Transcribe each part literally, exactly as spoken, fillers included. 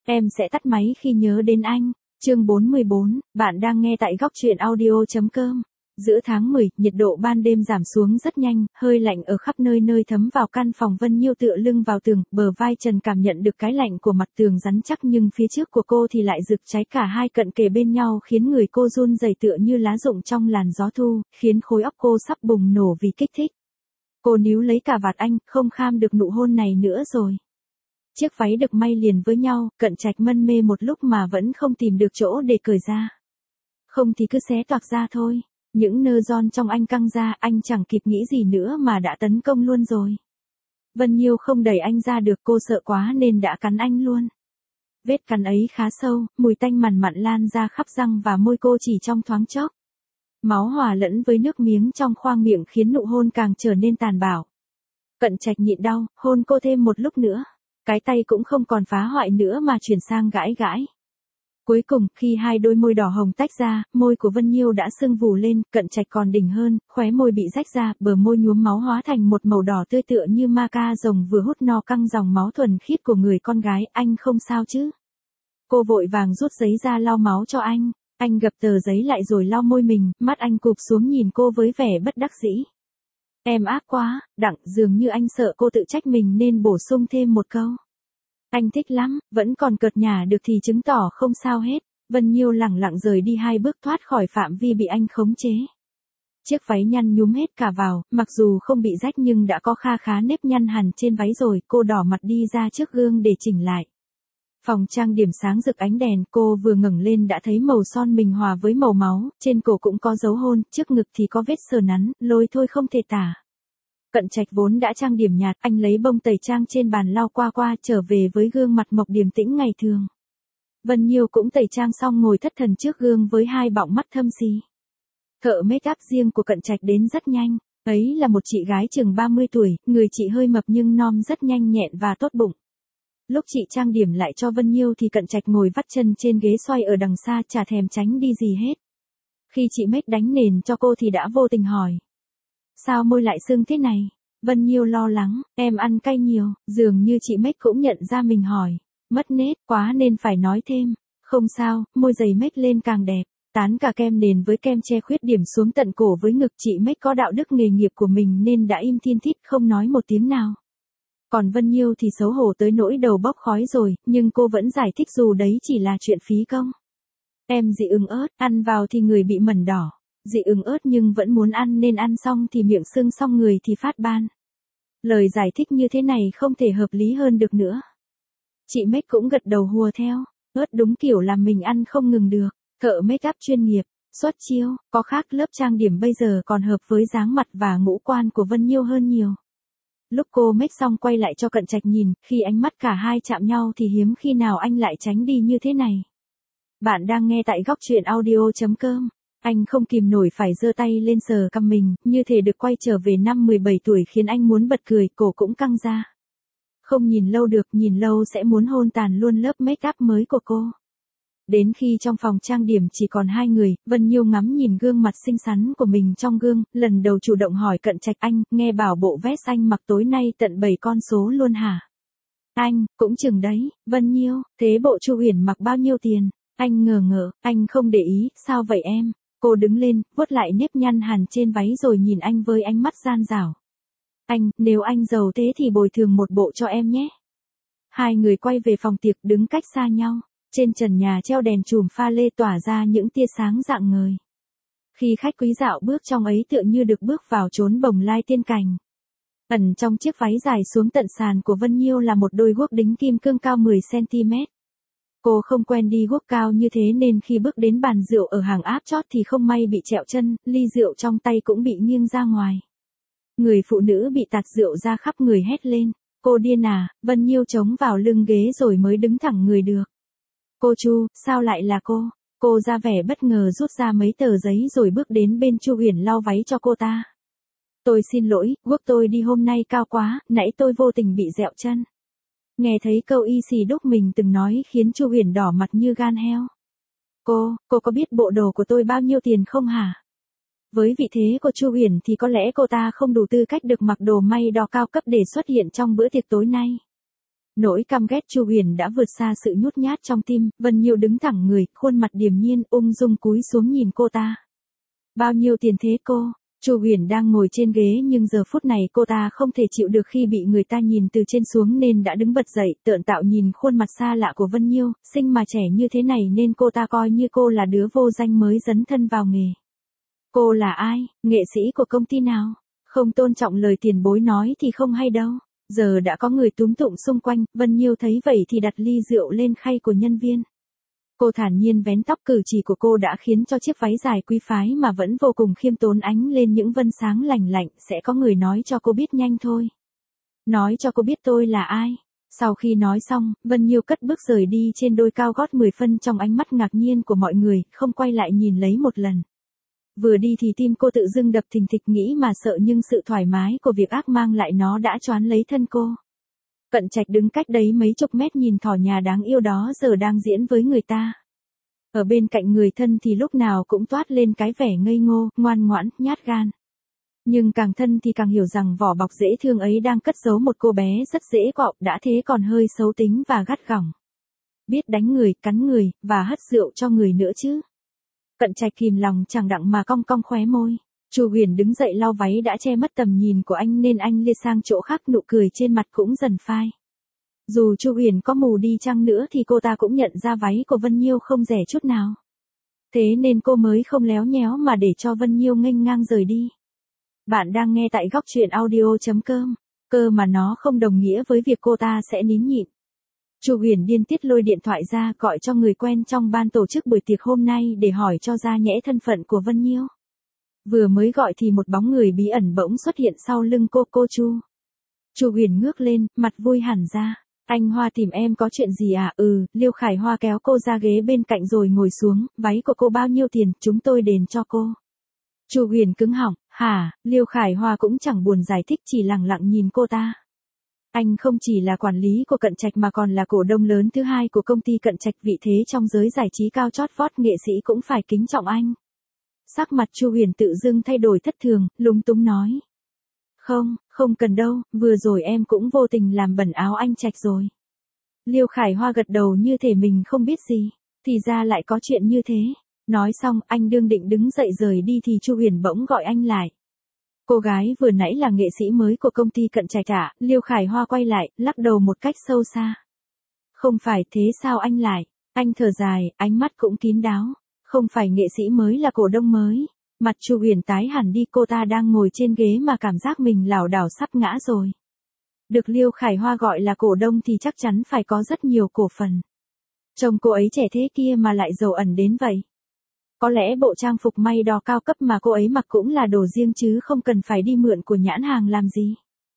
Em sẽ tắt máy khi nhớ đến anh. Chương bốn mươi bốn, bạn đang nghe tại góc truyện audio.com. Giữa tháng mười, nhiệt độ ban đêm giảm xuống rất nhanh, hơi lạnh ở khắp nơi nơi thấm vào căn phòng. Vân Nhiêu tựa lưng vào tường, bờ vai trần cảm nhận được cái lạnh của mặt tường rắn chắc, nhưng phía trước của cô thì lại rực cháy, cả hai cận kề bên nhau khiến người cô run rẩy tựa như lá rụng trong làn gió thu, khiến khối óc cô sắp bùng nổ vì kích thích. Cô níu lấy cả vạt anh, không kham được nụ hôn này nữa rồi. Chiếc váy được may liền với nhau, Cận Trạch mân mê một lúc mà vẫn không tìm được chỗ để cởi ra. Không thì cứ xé toạc ra thôi. Những nơ ron trong anh căng ra, anh chẳng kịp nghĩ gì nữa mà đã tấn công luôn rồi. Vân Nhiêu không đẩy anh ra được, cô sợ quá nên đã cắn anh luôn. Vết cắn ấy khá sâu, mùi tanh mằn mặn lan ra khắp răng và môi cô chỉ trong thoáng chốc. Máu hòa lẫn với nước miếng trong khoang miệng khiến nụ hôn càng trở nên tàn bạo. Cận Trạch nhịn đau, hôn cô thêm một lúc nữa. Cái tay cũng không còn phá hoại nữa mà chuyển sang gãi gãi. Cuối cùng, khi hai đôi môi đỏ hồng tách ra, môi của Vân Nhiêu đã sưng vù lên, Cận Trạch còn đỉnh hơn, khóe môi bị rách ra, bờ môi nhuốm máu hóa thành một màu đỏ tươi tựa như ma ca rồng vừa hút no căng dòng máu thuần khiết của người con gái. Anh không sao chứ? Cô vội vàng rút giấy ra lau máu cho anh. Anh gập tờ giấy lại rồi lau môi mình, mắt anh cụp xuống nhìn cô với vẻ bất đắc dĩ. Em ác quá, Đặng, dường như anh sợ cô tự trách mình nên bổ sung thêm một câu. Anh thích lắm, vẫn còn cợt nhả được thì chứng tỏ không sao hết. Vân Nhiêu lẳng lặng rời đi hai bước thoát khỏi phạm vi bị anh khống chế. Chiếc váy nhăn nhúm hết cả vào, mặc dù không bị rách nhưng đã có kha khá nếp nhăn hằn trên váy rồi. Cô đỏ mặt đi ra trước gương để chỉnh lại. Phòng trang điểm sáng rực ánh đèn, cô vừa ngẩng lên đã thấy màu son mình hòa với màu máu, trên cổ cũng có dấu hôn, trước ngực thì có vết sờ nắn, lôi thôi không thể tả. Cận Trạch vốn đã trang điểm nhạt, anh lấy bông tẩy trang trên bàn lau qua qua, trở về với gương mặt mộc điềm tĩnh ngày thường. Vân Nhiêu cũng tẩy trang xong ngồi thất thần trước gương với hai bọng mắt thâm xí. Thợ make up riêng của Cận Trạch đến rất nhanh, ấy là một chị gái chừng ba mươi tuổi, người chị hơi mập nhưng non rất nhanh nhẹn và tốt bụng. Lúc chị trang điểm lại cho Vân Nhiêu thì Cận Trạch ngồi vắt chân trên ghế xoay ở đằng xa, chả thèm tránh đi gì hết. Khi chị make đánh nền cho cô thì đã vô tình hỏi. Sao môi lại sưng thế này? Vân Nhiêu lo lắng, em ăn cay nhiều, dường như chị make cũng nhận ra mình hỏi. Mất nết quá nên phải nói thêm. Không sao, môi dày make lên càng đẹp. Tán cả kem nền với kem che khuyết điểm xuống tận cổ với ngực. Chị make có đạo đức nghề nghiệp của mình nên đã im thiên thít không nói một tiếng nào. Còn Vân Nhiêu thì xấu hổ tới nỗi đầu bốc khói rồi, nhưng cô vẫn giải thích dù đấy chỉ là chuyện phí công. Em dị ứng ớt, ăn vào thì người bị mẩn đỏ. Dị ứng ớt nhưng vẫn muốn ăn nên ăn xong thì miệng sưng, xong người thì phát ban. Lời giải thích như thế này không thể hợp lý hơn được nữa. Chị make cũng gật đầu hùa theo. Ớt đúng kiểu làm mình ăn không ngừng được. Thợ make up chuyên nghiệp, xuất chiêu, có khác lớp trang điểm bây giờ còn hợp với dáng mặt và ngũ quan của Vân Nhiêu hơn nhiều. Lúc cô make xong quay lại cho Cận Trạch nhìn, khi ánh mắt cả hai chạm nhau thì hiếm khi nào anh lại tránh đi như thế này. Bạn đang nghe tại góc truyện audio.com. Anh không kìm nổi phải giơ tay lên sờ cằm mình, như thể được quay trở về năm mười bảy tuổi khiến anh muốn bật cười, cổ cũng căng ra. Không nhìn lâu được, nhìn lâu sẽ muốn hôn tàn luôn lớp make up mới của cô. Đến khi trong phòng trang điểm chỉ còn hai người, Vân Nhiêu ngắm nhìn gương mặt xinh xắn của mình trong gương, lần đầu chủ động hỏi Cận Trạch, anh, nghe bảo bộ vest anh mặc tối nay tận bảy con số luôn hả? Anh, cũng chừng đấy. Vân Nhiêu, thế bộ Chu Uyển mặc bao nhiêu tiền? Anh ngờ ngợ, anh không để ý, sao vậy em? Cô đứng lên, vuốt lại nếp nhăn hằn trên váy rồi nhìn anh với ánh mắt gian dảo. Anh, nếu anh giàu thế thì bồi thường một bộ cho em nhé. Hai người quay về phòng tiệc đứng cách xa nhau. Trên trần nhà treo đèn chùm pha lê tỏa ra những tia sáng rạng ngời. Khi khách quý dạo bước trong ấy tựa như được bước vào chốn bồng lai tiên cảnh. Ẩn trong chiếc váy dài xuống tận sàn của Vân Nhiêu là một đôi guốc đính kim cương cao mười xăng-ti-mét. Cô không quen đi guốc cao như thế nên khi bước đến bàn rượu ở hàng áp chót thì không may bị trẹo chân, ly rượu trong tay cũng bị nghiêng ra ngoài. Người phụ nữ bị tạt rượu ra khắp người hét lên. Cô điên à? Vân Nhiêu chống vào lưng ghế rồi mới đứng thẳng người được. Cô Chu, sao lại là cô? Cô ra vẻ bất ngờ rút ra mấy tờ giấy rồi bước đến bên Chu Uyển lau váy cho cô ta. Tôi xin lỗi, guốc tôi đi hôm nay cao quá, nãy tôi vô tình bị dẹo chân. Nghe thấy câu y xì đúc mình từng nói khiến Chu Uyển đỏ mặt như gan heo. Cô, cô có biết bộ đồ của tôi bao nhiêu tiền không hả? Với vị thế của Chu Uyển thì có lẽ cô ta không đủ tư cách được mặc đồ may đo cao cấp để xuất hiện trong bữa tiệc tối nay. Nỗi căm ghét Chu Huyền đã vượt xa sự nhút nhát trong tim, Vân Nhiêu đứng thẳng người, khuôn mặt điềm nhiên, ung dung cúi xuống nhìn cô ta. Bao nhiêu tiền thế cô? Chu Huyền đang ngồi trên ghế nhưng giờ phút này cô ta không thể chịu được khi bị người ta nhìn từ trên xuống nên đã đứng bật dậy, tợn tạo nhìn khuôn mặt xa lạ của Vân Nhiêu, xinh mà trẻ như thế này nên cô ta coi như cô là đứa vô danh mới dấn thân vào nghề. Cô là ai? Nghệ sĩ của công ty nào? Không tôn trọng lời tiền bối nói thì không hay đâu. Giờ đã có người túm tụng xung quanh, Vân Nhiêu thấy vậy thì đặt ly rượu lên khay của nhân viên. Cô thản nhiên vén tóc, cử chỉ của cô đã khiến cho chiếc váy dài quý phái mà vẫn vô cùng khiêm tốn ánh lên những vân sáng lành lạnh, sẽ có người nói cho cô biết nhanh thôi. Nói cho cô biết tôi là ai. Sau khi nói xong, Vân Nhiêu cất bước rời đi trên đôi cao gót mười phân trong ánh mắt ngạc nhiên của mọi người, không quay lại nhìn lấy một lần. Vừa đi thì tim cô tự dưng đập thình thịch, nghĩ mà sợ nhưng sự thoải mái của việc ác mang lại nó đã choán lấy thân cô. Cận Trạch đứng cách đấy mấy chục mét nhìn thỏ nhà đáng yêu đó giờ đang diễn với người ta. Ở bên cạnh người thân thì lúc nào cũng toát lên cái vẻ ngây ngô, ngoan ngoãn, nhát gan. Nhưng càng thân thì càng hiểu rằng vỏ bọc dễ thương ấy đang cất giấu một cô bé rất dễ cọ, đã thế còn hơi xấu tính và gắt gỏng. Biết đánh người, cắn người, và hất rượu cho người nữa chứ. Cận Trạch kìm lòng chẳng đặng mà cong cong khóe môi. Chu Huyền đứng dậy lau váy đã che mất tầm nhìn của anh nên anh lê sang chỗ khác, nụ cười trên mặt cũng dần phai. Dù Chu Huyền có mù đi chăng nữa thì cô ta cũng nhận ra váy của Vân Nhiêu không rẻ chút nào. Thế nên cô mới không léo nhéo mà để cho Vân Nhiêu nghênh ngang rời đi. Bạn đang nghe tại góc truyện audio chấm com, cơ mà nó không đồng nghĩa với việc cô ta sẽ nín nhịn. Chu Huyền điên tiết lôi điện thoại ra gọi cho người quen trong ban tổ chức buổi tiệc hôm nay để hỏi cho ra nhẽ thân phận của Vân Nhiêu. Vừa mới gọi thì một bóng người bí ẩn bỗng xuất hiện sau lưng cô cô Chu. Chu Huyền ngước lên, mặt vui hẳn ra. Anh Hoa tìm em có chuyện gì à? Ừ, Liêu Khải Hoa kéo cô ra ghế bên cạnh rồi ngồi xuống, váy của cô bao nhiêu tiền, chúng tôi đền cho cô. Chu Huyền cứng họng, hả? Liêu Khải Hoa cũng chẳng buồn giải thích, chỉ lặng lặng nhìn cô ta. Anh không chỉ là quản lý của Cận Trạch mà còn là cổ đông lớn thứ hai của công ty Cận Trạch, vị thế trong giới giải trí cao chót vót, nghệ sĩ cũng phải kính trọng anh. Sắc mặt Chu Huyền tự dưng thay đổi thất thường, lúng túng nói. Không, không cần đâu, vừa rồi em cũng vô tình làm bẩn áo anh Trạch rồi. Liêu Khải Hoa gật đầu như thể mình không biết gì, thì ra lại có chuyện như thế. Nói xong, anh đương định đứng dậy rời đi thì Chu Huyền bỗng gọi anh lại. Cô gái vừa nãy là nghệ sĩ mới của công ty Cận Trạch ạ. Liêu Khải Hoa quay lại, lắc đầu một cách sâu xa. Không phải, thế sao anh lại? Anh thở dài, ánh mắt cũng kín đáo. Không phải nghệ sĩ mới là cổ đông mới. Mặt Chu Huyền tái hẳn đi, cô ta đang ngồi trên ghế mà cảm giác mình lảo đảo sắp ngã rồi. Được Liêu Khải Hoa gọi là cổ đông thì chắc chắn phải có rất nhiều cổ phần. Trông cô ấy trẻ thế kia mà lại giàu ẩn đến vậy. Có lẽ bộ trang phục may đo cao cấp mà cô ấy mặc cũng là đồ riêng chứ không cần phải đi mượn của nhãn hàng làm gì.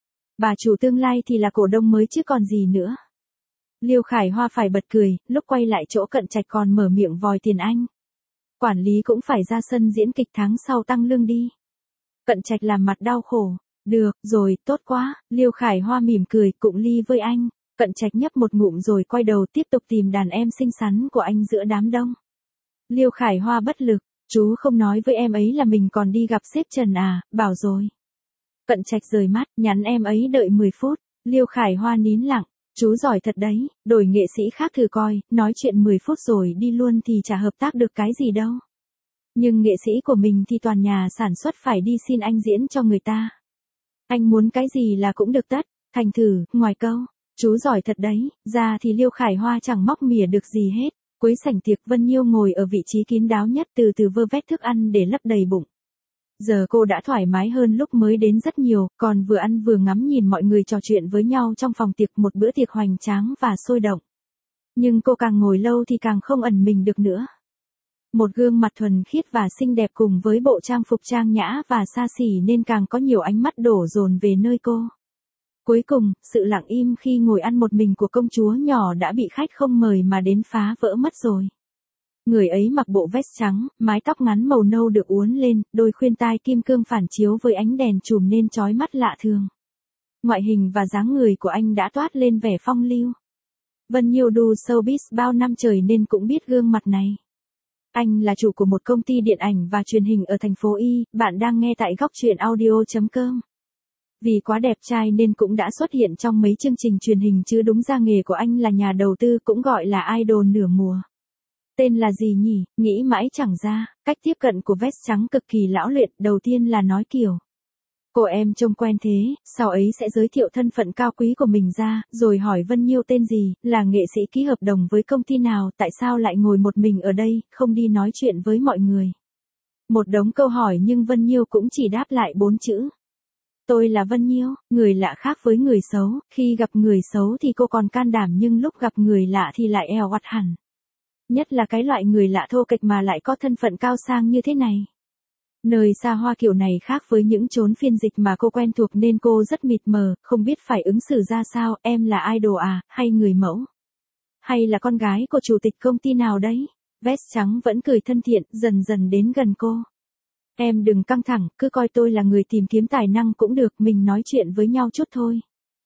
Bà chủ tương lai thì là cổ đông mới chứ còn gì nữa. Liêu Khải Hoa phải bật cười, lúc quay lại chỗ Cận Trạch còn mở miệng vòi tiền anh. Quản lý cũng phải ra sân diễn kịch, tháng sau tăng lương đi. Cận Trạch làm mặt đau khổ. Được, rồi, tốt quá. Liêu Khải Hoa mỉm cười, cụng ly với anh. Cận Trạch nhấp một ngụm rồi quay đầu tiếp tục tìm đàn em xinh xắn của anh giữa đám đông. Liêu Khải Hoa bất lực, chú không nói với em ấy là mình còn đi gặp sếp Trần à, bảo rồi. Cận Trạch rời mắt, nhắn em ấy đợi mười phút. Liêu Khải Hoa nín lặng, chú giỏi thật đấy, đổi nghệ sĩ khác thử coi, nói chuyện mười phút rồi đi luôn thì chả hợp tác được cái gì đâu. Nhưng nghệ sĩ của mình thì toàn nhà sản xuất phải đi xin anh diễn cho người ta. Anh muốn cái gì là cũng được tất, thành thử, ngoài câu, chú giỏi thật đấy, ra thì Liêu Khải Hoa chẳng móc mỉa được gì hết. Cuối sảnh tiệc, Vân Nhiêu ngồi ở vị trí kín đáo nhất, từ từ vơ vét thức ăn để lấp đầy bụng. Giờ cô đã thoải mái hơn lúc mới đến rất nhiều, còn vừa ăn vừa ngắm nhìn mọi người trò chuyện với nhau trong phòng tiệc, một bữa tiệc hoành tráng và sôi động. Nhưng cô càng ngồi lâu thì càng không ẩn mình được nữa. Một gương mặt thuần khiết và xinh đẹp cùng với bộ trang phục trang nhã và xa xỉ nên càng có nhiều ánh mắt đổ dồn về nơi cô. Cuối cùng, sự lặng im khi ngồi ăn một mình của công chúa nhỏ đã bị khách không mời mà đến phá vỡ mất rồi. Người ấy mặc bộ vest trắng, mái tóc ngắn màu nâu được uốn lên, đôi khuyên tai kim cương phản chiếu với ánh đèn chùm nên chói mắt lạ thường. Ngoại hình và dáng người của anh đã toát lên vẻ phong lưu. Vân Nhiêu đu showbiz bao năm trời nên cũng biết gương mặt này. Anh là chủ của một công ty điện ảnh và truyền hình ở thành phố Y, bạn đang nghe tại góc truyện audio chấm com. Vì quá đẹp trai nên cũng đã xuất hiện trong mấy chương trình truyền hình chứ đúng ra nghề của anh là nhà đầu tư cũng gọi là idol nửa mùa. Tên là gì nhỉ, nghĩ mãi chẳng ra, cách tiếp cận của vest trắng cực kỳ lão luyện, đầu tiên là nói kiểu. Cô em trông quen thế, sau ấy sẽ giới thiệu thân phận cao quý của mình ra, rồi hỏi Vân Nhiêu tên gì, là nghệ sĩ ký hợp đồng với công ty nào, tại sao lại ngồi một mình ở đây, không đi nói chuyện với mọi người. Một đống câu hỏi nhưng Vân Nhiêu cũng chỉ đáp lại bốn chữ. Tôi là Vân Nhiêu, người lạ khác với người xấu, khi gặp người xấu thì cô còn can đảm nhưng lúc gặp người lạ thì lại eo oặt hẳn. Nhất là cái loại người lạ thô kệch mà lại có thân phận cao sang như thế này. Nơi xa hoa kiểu này khác với những chốn phiên dịch mà cô quen thuộc nên cô rất mịt mờ, không biết phải ứng xử ra sao, em là idol à, hay người mẫu? Hay là con gái của chủ tịch công ty nào đấy? Vest trắng vẫn cười thân thiện, dần dần đến gần cô. Em đừng căng thẳng, cứ coi tôi là người tìm kiếm tài năng cũng được, mình nói chuyện với nhau chút thôi.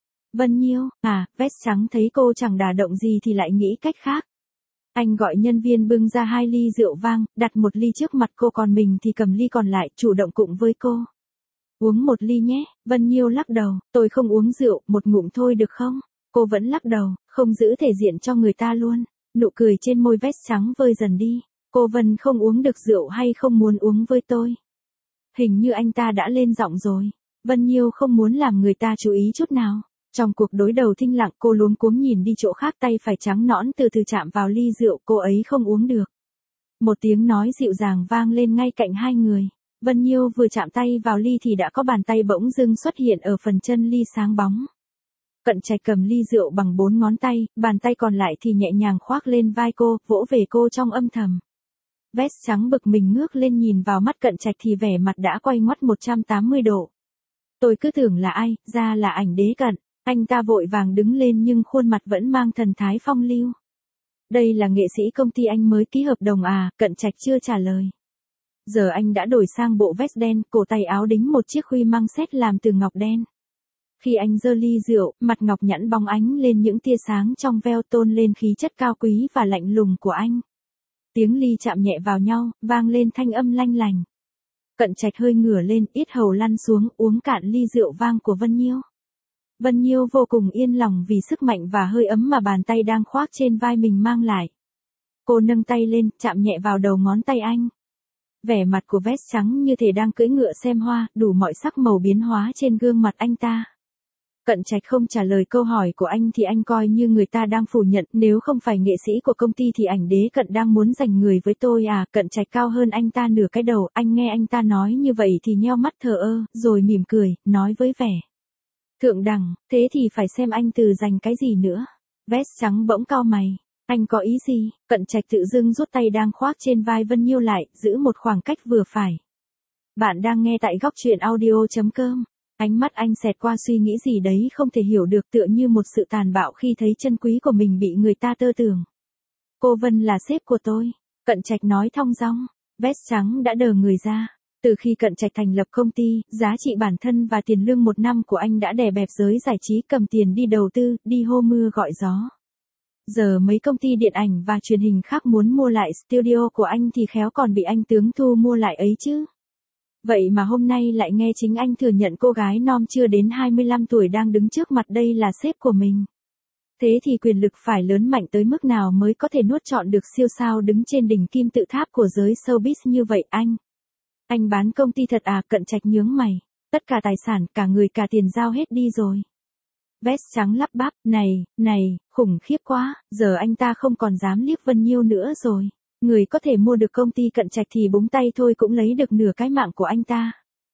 Vân Nhiêu, à, vest trắng thấy cô chẳng đả động gì thì lại nghĩ cách khác. Anh gọi nhân viên bưng ra hai ly rượu vang, đặt một ly trước mặt cô còn mình thì cầm ly còn lại, chủ động cụng với cô. Uống một ly nhé, Vân Nhiêu lắc đầu, tôi không uống rượu, một ngụm thôi được không? Cô vẫn lắc đầu, không giữ thể diện cho người ta luôn. Nụ cười trên môi vest trắng vơi dần đi. Cô Vân không uống được rượu hay không muốn uống với tôi? Hình như anh ta đã lên giọng rồi. Vân Nhiêu không muốn làm người ta chú ý chút nào. Trong cuộc đối đầu thinh lặng cô luống cuống nhìn đi chỗ khác, tay phải trắng nõn từ từ chạm vào ly rượu, cô ấy không uống được. Một tiếng nói dịu dàng vang lên ngay cạnh hai người. Vân Nhiêu vừa chạm tay vào ly thì đã có bàn tay bỗng dưng xuất hiện ở phần chân ly sáng bóng. Cận Trạch cầm ly rượu bằng bốn ngón tay, bàn tay còn lại thì nhẹ nhàng khoác lên vai cô, vỗ về cô trong âm thầm. Vest trắng bực mình ngước lên nhìn vào mắt Cận Trạch thì vẻ mặt đã quay ngoắt một trăm tám mươi độ. Tôi cứ tưởng là ai, ra là ảnh Đế Cận. Anh ta vội vàng đứng lên nhưng khuôn mặt vẫn mang thần thái phong lưu. Đây là nghệ sĩ công ty anh mới ký hợp đồng à, Cận Trạch chưa trả lời. Giờ anh đã đổi sang bộ vest đen, cổ tay áo đính một chiếc khuy măng xét làm từ ngọc đen. Khi anh giơ ly rượu, mặt ngọc nhẵn bóng ánh lên những tia sáng trong veo tôn lên khí chất cao quý và lạnh lùng của anh. Tiếng ly chạm nhẹ vào nhau, vang lên thanh âm lanh lành. Cận Trạch hơi ngửa lên, yết hầu lăn xuống, uống cạn ly rượu vang của Vân Nhiêu. Vân Nhiêu vô cùng yên lòng vì sức mạnh và hơi ấm mà bàn tay đang khoác trên vai mình mang lại. Cô nâng tay lên, chạm nhẹ vào đầu ngón tay anh. Vẻ mặt của vest trắng như thể đang cưỡi ngựa xem hoa, đủ mọi sắc màu biến hóa trên gương mặt anh ta. Cận Trạch không trả lời câu hỏi của anh thì anh coi như người ta đang phủ nhận, nếu không phải nghệ sĩ của công ty thì ảnh Đế Cận đang muốn giành người với tôi à. Cận Trạch cao hơn anh ta nửa cái đầu, anh nghe anh ta nói như vậy thì nheo mắt thờ ơ, rồi mỉm cười, nói với vẻ thượng đẳng, thế thì phải xem anh từ giành cái gì nữa. Vest trắng bỗng cau mày, anh có ý gì? Cận Trạch tự dưng rút tay đang khoác trên vai Vân Nhiêu lại, giữ một khoảng cách vừa phải. Bạn đang nghe tại góc truyện audio chấm com. Ánh mắt anh xẹt qua suy nghĩ gì đấy không thể hiểu được, tựa như một sự tàn bạo khi thấy chân quý của mình bị người ta tơ tưởng. Cô Vân là sếp của tôi, Cận Trạch nói thong dong. Vest trắng đã đờ người ra. Từ khi Cận Trạch thành lập công ty, giá trị bản thân và tiền lương một năm của anh đã đè bẹp giới giải trí, cầm tiền đi đầu tư, đi hô mưa gọi gió. Giờ mấy công ty điện ảnh và truyền hình khác muốn mua lại studio của anh thì khéo còn bị anh tướng thu mua lại ấy chứ. Vậy mà hôm nay lại nghe chính anh thừa nhận cô gái non chưa đến hai mươi lăm tuổi đang đứng trước mặt đây là sếp của mình. Thế thì quyền lực phải lớn mạnh tới mức nào mới có thể nuốt trọn được siêu sao đứng trên đỉnh kim tự tháp của giới showbiz như vậy anh? Anh bán công ty thật à? Cận Trạch nhướng mày. Tất cả tài sản, cả người cả tiền giao hết đi rồi. Vest trắng lắp bắp, này, này, khủng khiếp quá, giờ anh ta không còn dám liếc Vân Nhiêu nữa rồi. Người có thể mua được công ty Cận Trạch thì búng tay thôi cũng lấy được nửa cái mạng của anh ta.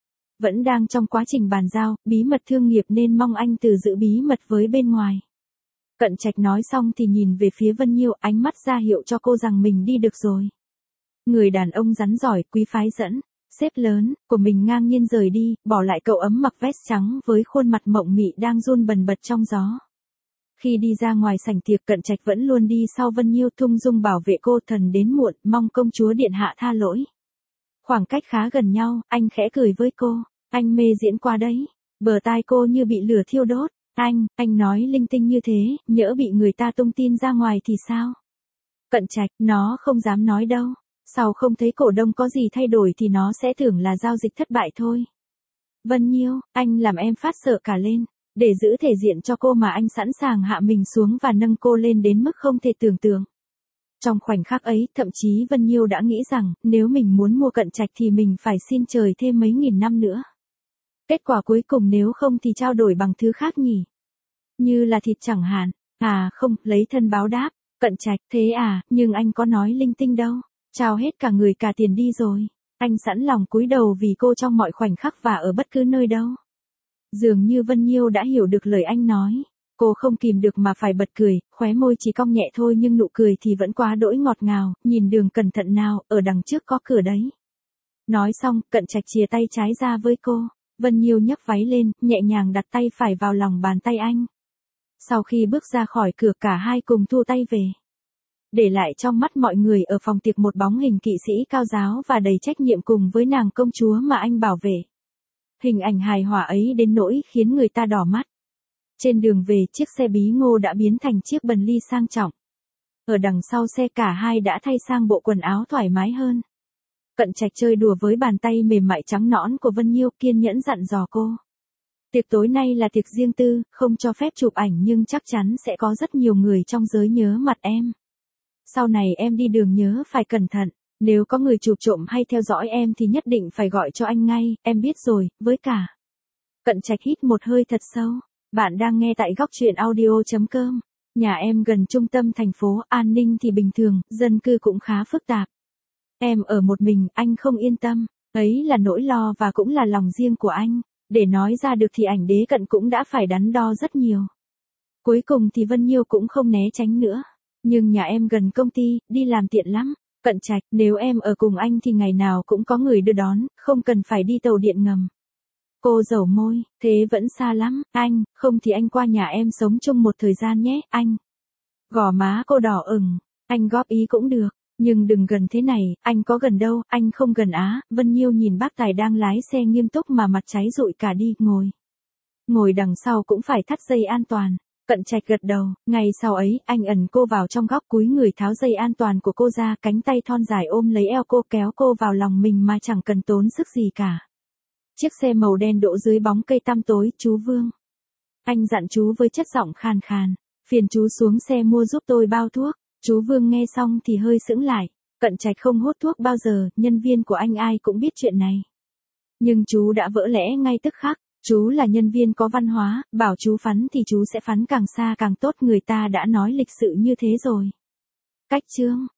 Vẫn đang trong quá trình bàn giao, bí mật thương nghiệp nên mong anh từ giữ bí mật với bên ngoài. Cận Trạch nói xong thì nhìn về phía Vân Nhiêu, ánh mắt ra hiệu cho cô rằng mình đi được rồi. Người đàn ông rắn giỏi, quý phái dẫn, sếp lớn, của mình ngang nhiên rời đi, bỏ lại cậu ấm mặc vest trắng với khuôn mặt mộng mị đang run bần bật trong gió. Khi đi ra ngoài sảnh tiệc, Cận Trạch vẫn luôn đi sau Vân Nhiêu, thung dung bảo vệ cô, thần đến muộn, mong công chúa điện hạ tha lỗi. Khoảng cách khá gần nhau, anh khẽ cười với cô, anh mê diễn qua đấy. Bờ tai cô như bị lửa thiêu đốt, anh, anh nói linh tinh như thế, nhỡ bị người ta tung tin ra ngoài thì sao? Cận Trạch, nó không dám nói đâu. Sau không thấy cổ đông có gì thay đổi thì nó sẽ tưởng là giao dịch thất bại thôi. Vân Nhiêu, anh làm em phát sợ cả lên. Để giữ thể diện cho cô mà anh sẵn sàng hạ mình xuống và nâng cô lên đến mức không thể tưởng tượng. Trong khoảnh khắc ấy, thậm chí Vân Nhiêu đã nghĩ rằng, nếu mình muốn mua Cận Trạch thì mình phải xin trời thêm mấy nghìn năm nữa. Kết quả cuối cùng nếu không thì trao đổi bằng thứ khác nhỉ? Như là thịt chẳng hạn. À không, lấy thân báo đáp. Cận Trạch, thế à, nhưng anh có nói linh tinh đâu. Trao hết cả người cả tiền đi rồi. Anh sẵn lòng cúi đầu vì cô trong mọi khoảnh khắc và ở bất cứ nơi đâu. Dường như Vân Nhiêu đã hiểu được lời anh nói. Cô không kìm được mà phải bật cười, khóe môi chỉ cong nhẹ thôi nhưng nụ cười thì vẫn quá đỗi ngọt ngào, nhìn đường cẩn thận nào, ở đằng trước có cửa đấy. Nói xong, Cận Trạch chìa tay trái ra với cô. Vân Nhiêu nhấc váy lên, nhẹ nhàng đặt tay phải vào lòng bàn tay anh. Sau khi bước ra khỏi cửa cả hai cùng thu tay về. Để lại trong mắt mọi người ở phòng tiệc một bóng hình kỵ sĩ cao giáo và đầy trách nhiệm cùng với nàng công chúa mà anh bảo vệ. Hình ảnh hài hòa ấy đến nỗi khiến người ta đỏ mắt. Trên đường về, chiếc xe bí ngô đã biến thành chiếc Bentley sang trọng. Ở đằng sau xe cả hai đã thay sang bộ quần áo thoải mái hơn. Cận Trạch chơi đùa với bàn tay mềm mại trắng nõn của Vân Nhiêu, kiên nhẫn dặn dò cô. Tiệc tối nay là tiệc riêng tư, không cho phép chụp ảnh nhưng chắc chắn sẽ có rất nhiều người trong giới nhớ mặt em. Sau này em đi đường nhớ phải cẩn thận, nếu có người chụp trộm hay theo dõi em thì nhất định phải gọi cho anh ngay, em biết rồi, với cả. Cận Trạch hít một hơi thật sâu. Bạn đang nghe tại góc truyện audio chấm com. Nhà em gần trung tâm thành phố, an ninh thì bình thường, dân cư cũng khá phức tạp. Em ở một mình, anh không yên tâm. Ấy là nỗi lo và cũng là lòng riêng của anh. Để nói ra được thì ảnh đế Cận cũng đã phải đắn đo rất nhiều. Cuối cùng thì Vân Nhiêu cũng không né tránh nữa. Nhưng nhà em gần công ty, đi làm tiện lắm. Cận Trạch, nếu em ở cùng anh thì ngày nào cũng có người đưa đón, không cần phải đi tàu điện ngầm. Cô dẩu môi, thế vẫn xa lắm, anh, không thì anh qua nhà em sống chung một thời gian nhé, anh. Gò má cô đỏ ửng, anh góp ý cũng được, nhưng đừng gần thế này, anh có gần đâu, anh không gần á. Vân Nhiêu nhìn bác tài đang lái xe nghiêm túc mà mặt cháy rụi cả đi, ngồi. Ngồi đằng sau cũng phải thắt dây an toàn. Cận Trạch gật đầu, ngày sau ấy, anh ẩn cô vào trong góc cúi người tháo dây an toàn của cô ra, cánh tay thon dài ôm lấy eo cô kéo cô vào lòng mình mà chẳng cần tốn sức gì cả. Chiếc xe màu đen đỗ dưới bóng cây tăm tối, chú Vương. Anh dặn chú với chất giọng khàn khàn, phiền chú xuống xe mua giúp tôi bao thuốc. Chú Vương nghe xong thì hơi sững lại, Cận Trạch không hút thuốc bao giờ, nhân viên của anh ai cũng biết chuyện này. Nhưng chú đã vỡ lẽ ngay tức khắc, chú là nhân viên có văn hóa, bảo chú phắn thì chú sẽ phắn càng xa càng tốt, người ta đã nói lịch sự như thế rồi. Cách chương